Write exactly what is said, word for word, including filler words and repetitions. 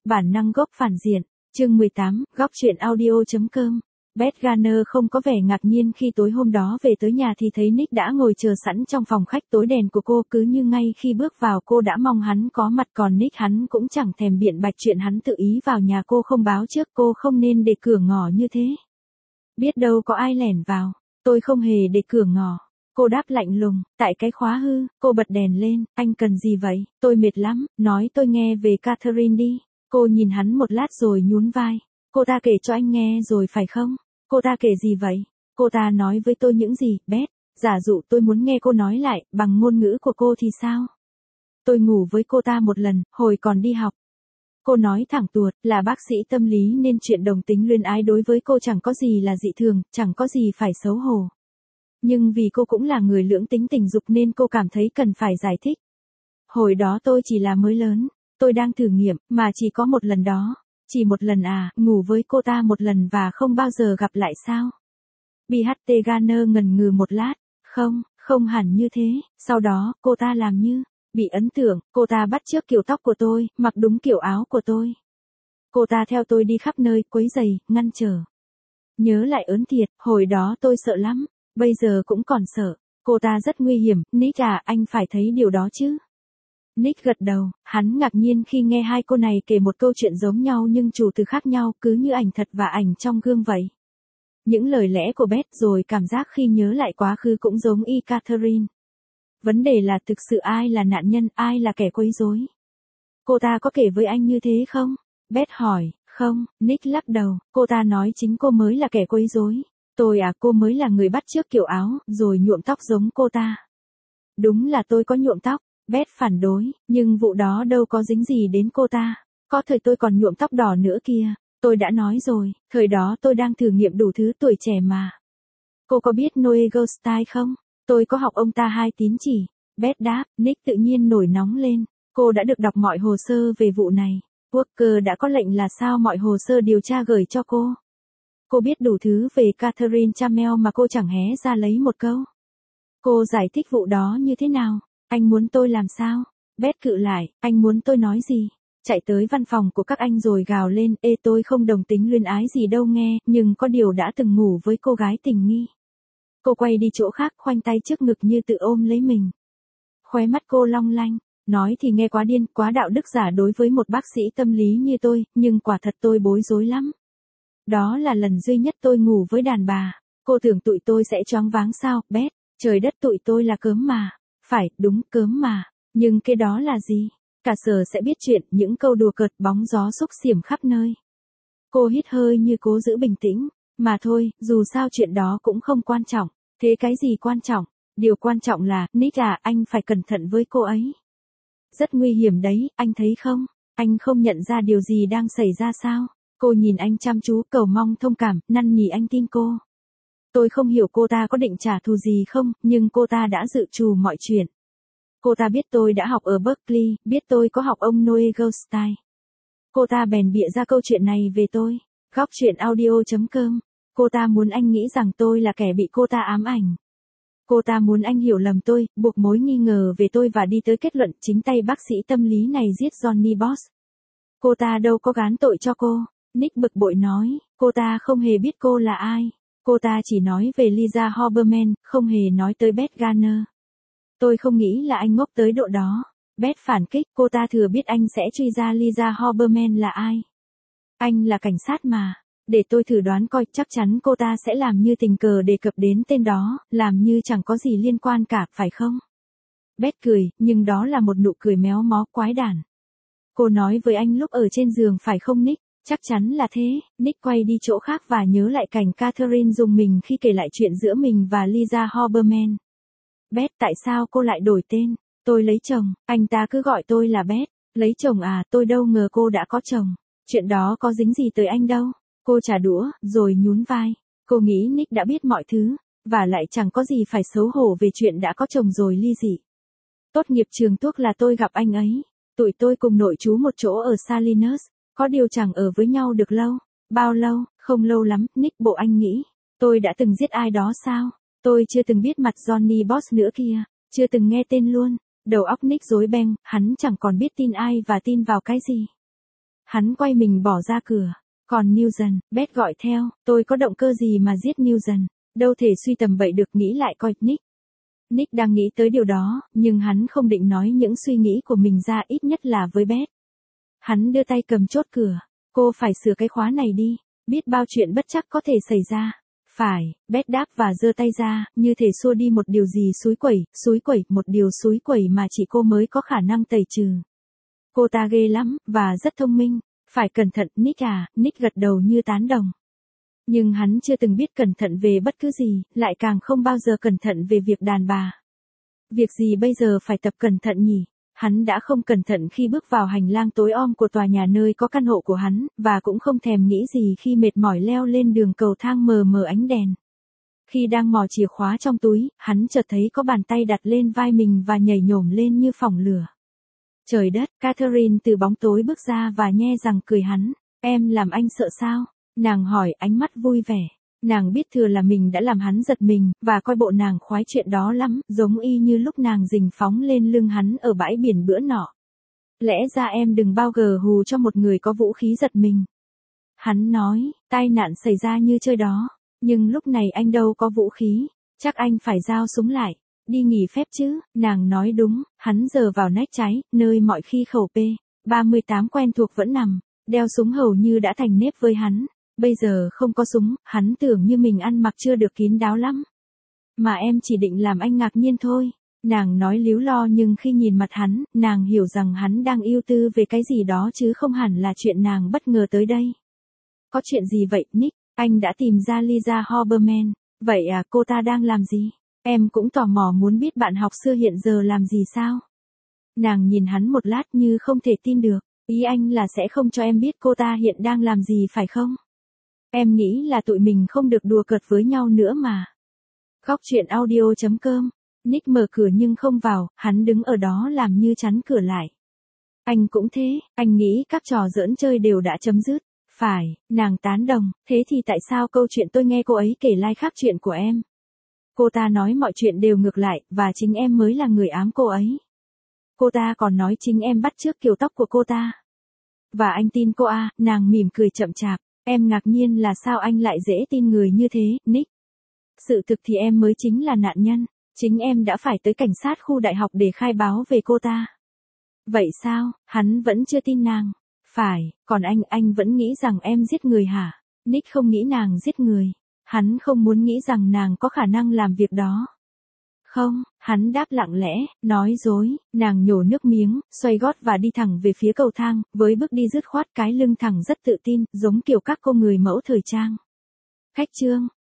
Bản năng gốc phản diện, chương mười tám, góc truyện audio.com. Beth Garner không có vẻ ngạc nhiên khi tối hôm đó về tới nhà thì thấy Nick đã ngồi chờ sẵn trong phòng khách tối đèn của cô, cứ như ngay khi bước vào cô đã mong hắn có mặt, còn Nick hắn cũng chẳng thèm biện bạch chuyện hắn tự ý vào nhà cô không báo trước, cô không nên để cửa ngỏ như thế. Biết đâu có ai lẻn vào, tôi không hề để cửa ngỏ. Cô đáp lạnh lùng, tại cái khóa hư, cô bật đèn lên, anh cần gì vậy, tôi mệt lắm, nói tôi nghe về Catherine đi. Cô nhìn hắn một lát rồi nhún vai, cô ta kể cho anh nghe rồi phải không? Cô ta kể gì vậy? Cô ta nói với tôi những gì, Beth? Giả dụ tôi muốn nghe cô nói lại, bằng ngôn ngữ của cô thì sao? Tôi ngủ với cô ta một lần, hồi còn đi học. Cô nói thẳng tuột, là bác sĩ tâm lý nên chuyện đồng tính luyến ái đối với cô chẳng có gì là dị thường, chẳng có gì phải xấu hổ. Nhưng vì cô cũng là người lưỡng tính tình dục nên cô cảm thấy cần phải giải thích. Hồi đó tôi chỉ là mới lớn, tôi đang thử nghiệm, mà chỉ có một lần đó. Chỉ một lần à, ngủ với cô ta một lần và không bao giờ gặp lại sao? Beth Garner ngần ngừ một lát, không, không hẳn như thế, sau đó, cô ta làm như, bị ấn tượng, cô ta bắt chước kiểu tóc của tôi, mặc đúng kiểu áo của tôi. Cô ta theo tôi đi khắp nơi, quấy rầy, ngăn trở. Nhớ lại ớn thiệt, hồi đó tôi sợ lắm, bây giờ cũng còn sợ, cô ta rất nguy hiểm, Nick à, anh phải thấy điều đó chứ. Nick gật đầu, hắn ngạc nhiên khi nghe hai cô này kể một câu chuyện giống nhau nhưng chủ từ khác nhau, cứ như ảnh thật và ảnh trong gương vậy. Những lời lẽ của Beth rồi cảm giác khi nhớ lại quá khứ cũng giống y Catherine. Vấn đề là thực sự ai là nạn nhân, ai là kẻ quấy rối. Cô ta có kể với anh như thế không? Beth hỏi, không, Nick lắc đầu, cô ta nói chính cô mới là kẻ quấy rối. Tôi à, cô mới là người bắt chước kiểu áo, rồi nhuộm tóc giống cô ta. Đúng là tôi có nhuộm tóc. Beth phản đối, nhưng vụ đó đâu có dính gì đến cô ta. Có thời tôi còn nhuộm tóc đỏ nữa kìa. Tôi đã nói rồi, thời đó tôi đang thử nghiệm đủ thứ tuổi trẻ mà. Cô có biết Noe Goldstein không? Tôi có học ông ta hai tín chỉ. Beth đáp, Nick tự nhiên nổi nóng lên. Cô đã được đọc mọi hồ sơ về vụ này. Walker đã có lệnh là sao mọi hồ sơ điều tra gửi cho cô. Cô biết đủ thứ về Catherine Chamel mà cô chẳng hé ra lấy một câu. Cô giải thích vụ đó như thế nào? Anh muốn tôi làm sao? Beth cự lại, anh muốn tôi nói gì? Chạy tới văn phòng của các anh rồi gào lên, ê tôi không đồng tính luyến ái gì đâu nghe, nhưng có điều đã từng ngủ với cô gái tình nghi. Cô quay đi chỗ khác, khoanh tay trước ngực như tự ôm lấy mình. Khóe mắt cô long lanh, nói thì nghe quá điên, quá đạo đức giả đối với một bác sĩ tâm lý như tôi, nhưng quả thật tôi bối rối lắm. Đó là lần duy nhất tôi ngủ với đàn bà. Cô tưởng tụi tôi sẽ choáng váng sao, Beth? Trời đất, tụi tôi là cớm mà. Phải, đúng, cớm mà. Nhưng cái đó là gì? Cả sở sẽ biết chuyện, những câu đùa cợt bóng gió xúc xiểm khắp nơi. Cô hít hơi như cố giữ bình tĩnh. Mà thôi, dù sao chuyện đó cũng không quan trọng. Thế cái gì quan trọng? Điều quan trọng là, Nick à, anh phải cẩn thận với cô ấy. Rất nguy hiểm đấy, anh thấy không? Anh không nhận ra điều gì đang xảy ra sao? Cô nhìn anh chăm chú, cầu mong thông cảm, năn nỉ anh tin cô. Tôi không hiểu cô ta có định trả thù gì không, nhưng cô ta đã dự trù mọi chuyện. Cô ta biết tôi đã học ở Berkeley, biết tôi có học ông Noe Goldstein. Cô ta bèn bịa ra câu chuyện này về tôi. Góc truyện audio.com. Cô ta muốn anh nghĩ rằng tôi là kẻ bị cô ta ám ảnh. Cô ta muốn anh hiểu lầm tôi, buộc mối nghi ngờ về tôi và đi tới kết luận chính tay bác sĩ tâm lý này giết Johnny Boss. Cô ta đâu có gán tội cho cô. Nick bực bội nói, cô ta không hề biết cô là ai. Cô ta chỉ nói về Lisa Hoberman, không hề nói tới Beth Garner. Tôi không nghĩ là anh ngốc tới độ đó. Beth phản kích, cô ta thừa biết anh sẽ truy ra Lisa Hoberman là ai. Anh là cảnh sát mà. Để tôi thử đoán coi, chắc chắn cô ta sẽ làm như tình cờ đề cập đến tên đó, làm như chẳng có gì liên quan cả, phải không? Beth cười, nhưng đó là một nụ cười méo mó quái đản. Cô nói với anh lúc ở trên giường phải không Nick? Chắc chắn là thế. Nick quay đi chỗ khác và nhớ lại cảnh Catherine dùng mình khi kể lại chuyện giữa mình và Lisa Hoberman. Beth, tại sao cô lại đổi tên? Tôi lấy chồng, anh ta cứ gọi tôi là Beth. Lấy chồng à, tôi đâu ngờ cô đã có chồng. Chuyện đó có dính gì tới anh đâu. Cô trả đũa, rồi nhún vai. Cô nghĩ Nick đã biết mọi thứ, và lại chẳng có gì phải xấu hổ về chuyện đã có chồng rồi ly dị. Tốt nghiệp trường thuốc là tôi gặp anh ấy. Tụi tôi cùng nội trú một chỗ ở Salinas. Có điều chẳng ở với nhau được lâu. Bao lâu? Không lâu lắm, Nick, bộ anh nghĩ. Tôi đã từng giết ai đó sao? Tôi chưa từng biết mặt Johnny Boss nữa kia. Chưa từng nghe tên luôn. Đầu óc Nick rối beng, hắn chẳng còn biết tin ai và tin vào cái gì. Hắn quay mình bỏ ra cửa. Còn Newton, Beth gọi theo, tôi có động cơ gì mà giết Newton, đâu thể suy tầm bậy được, nghĩ lại coi, Nick. Nick đang nghĩ tới điều đó, nhưng hắn không định nói những suy nghĩ của mình ra, ít nhất là với Beth. Hắn đưa tay cầm chốt cửa. Cô phải sửa cái khóa này đi, biết bao chuyện bất trắc có thể xảy ra. Phải, Beth đáp và giơ tay ra, như thể xua đi một điều gì xúi quẩy, xúi quẩy, một điều xúi quẩy mà chỉ cô mới có khả năng tẩy trừ. Cô ta ghê lắm, và rất thông minh. Phải cẩn thận, Nick à, Nick gật đầu như tán đồng. Nhưng hắn chưa từng biết cẩn thận về bất cứ gì, lại càng không bao giờ cẩn thận về việc đàn bà. Việc gì bây giờ phải tập cẩn thận nhỉ? Hắn đã không cẩn thận khi bước vào hành lang tối om của tòa nhà nơi có căn hộ của hắn, và cũng không thèm nghĩ gì khi mệt mỏi leo lên đường cầu thang mờ mờ ánh đèn. Khi đang mò chìa khóa trong túi, hắn chợt thấy có bàn tay đặt lên vai mình và nhảy nhổm lên như phỏng lửa. Trời đất, Catherine từ bóng tối bước ra và nhe răng cười hắn. Em làm anh sợ sao? Nàng hỏi, ánh mắt vui vẻ. Nàng biết thừa là mình đã làm hắn giật mình, và coi bộ nàng khoái chuyện đó lắm, giống y như lúc nàng rình phóng lên lưng hắn ở bãi biển bữa nọ. Lẽ ra em đừng bao gờ hù cho một người có vũ khí giật mình. Hắn nói, tai nạn xảy ra như chơi đó, nhưng lúc này anh đâu có vũ khí, chắc anh phải giao súng lại. Đi nghỉ phép chứ, nàng nói đúng, hắn giơ vào nách trái, nơi mọi khi khẩu P ba mươi tám quen thuộc vẫn nằm, đeo súng hầu như đã thành nếp với hắn. Bây giờ không có súng, hắn tưởng như mình ăn mặc chưa được kín đáo lắm. Mà em chỉ định làm anh ngạc nhiên thôi. Nàng nói líu lo, nhưng khi nhìn mặt hắn, nàng hiểu rằng hắn đang ưu tư về cái gì đó chứ không hẳn là chuyện nàng bất ngờ tới đây. Có chuyện gì vậy, Nick? Anh đã tìm ra Lisa Hoberman. Vậy à, cô ta đang làm gì? Em cũng tò mò muốn biết bạn học xưa hiện giờ làm gì sao? Nàng nhìn hắn một lát như không thể tin được. Ý anh là sẽ không cho em biết cô ta hiện đang làm gì phải không? Em nghĩ là tụi mình không được đùa cợt với nhau nữa mà. Góc truyện audio chấm com. Nick mở cửa nhưng không vào, hắn đứng ở đó làm như chắn cửa lại. Anh cũng thế, anh nghĩ các trò giỡn chơi đều đã chấm dứt. Phải, nàng tán đồng, thế thì tại sao câu chuyện tôi nghe cô ấy kể lai khác chuyện của em? Cô ta nói mọi chuyện đều ngược lại, và chính em mới là người ám cô ấy. Cô ta còn nói chính em bắt chước kiểu tóc của cô ta. Và anh tin cô à, nàng mỉm cười chậm chạp. Em ngạc nhiên là sao anh lại dễ tin người như thế, Nick. Sự thực thì em mới chính là nạn nhân. Chính em đã phải tới cảnh sát khu đại học để khai báo về cô ta. Vậy sao, hắn vẫn chưa tin nàng? Phải, còn anh, anh vẫn nghĩ rằng em giết người hả? Nick không nghĩ nàng giết người. Hắn không muốn nghĩ rằng nàng có khả năng làm việc đó. Không, hắn đáp lặng lẽ, nói dối. Nàng nhổ nước miếng, xoay gót và đi thẳng về phía cầu thang, với bước đi dứt khoát, cái lưng thẳng rất tự tin, giống kiểu các cô người mẫu thời trang. Khách trương,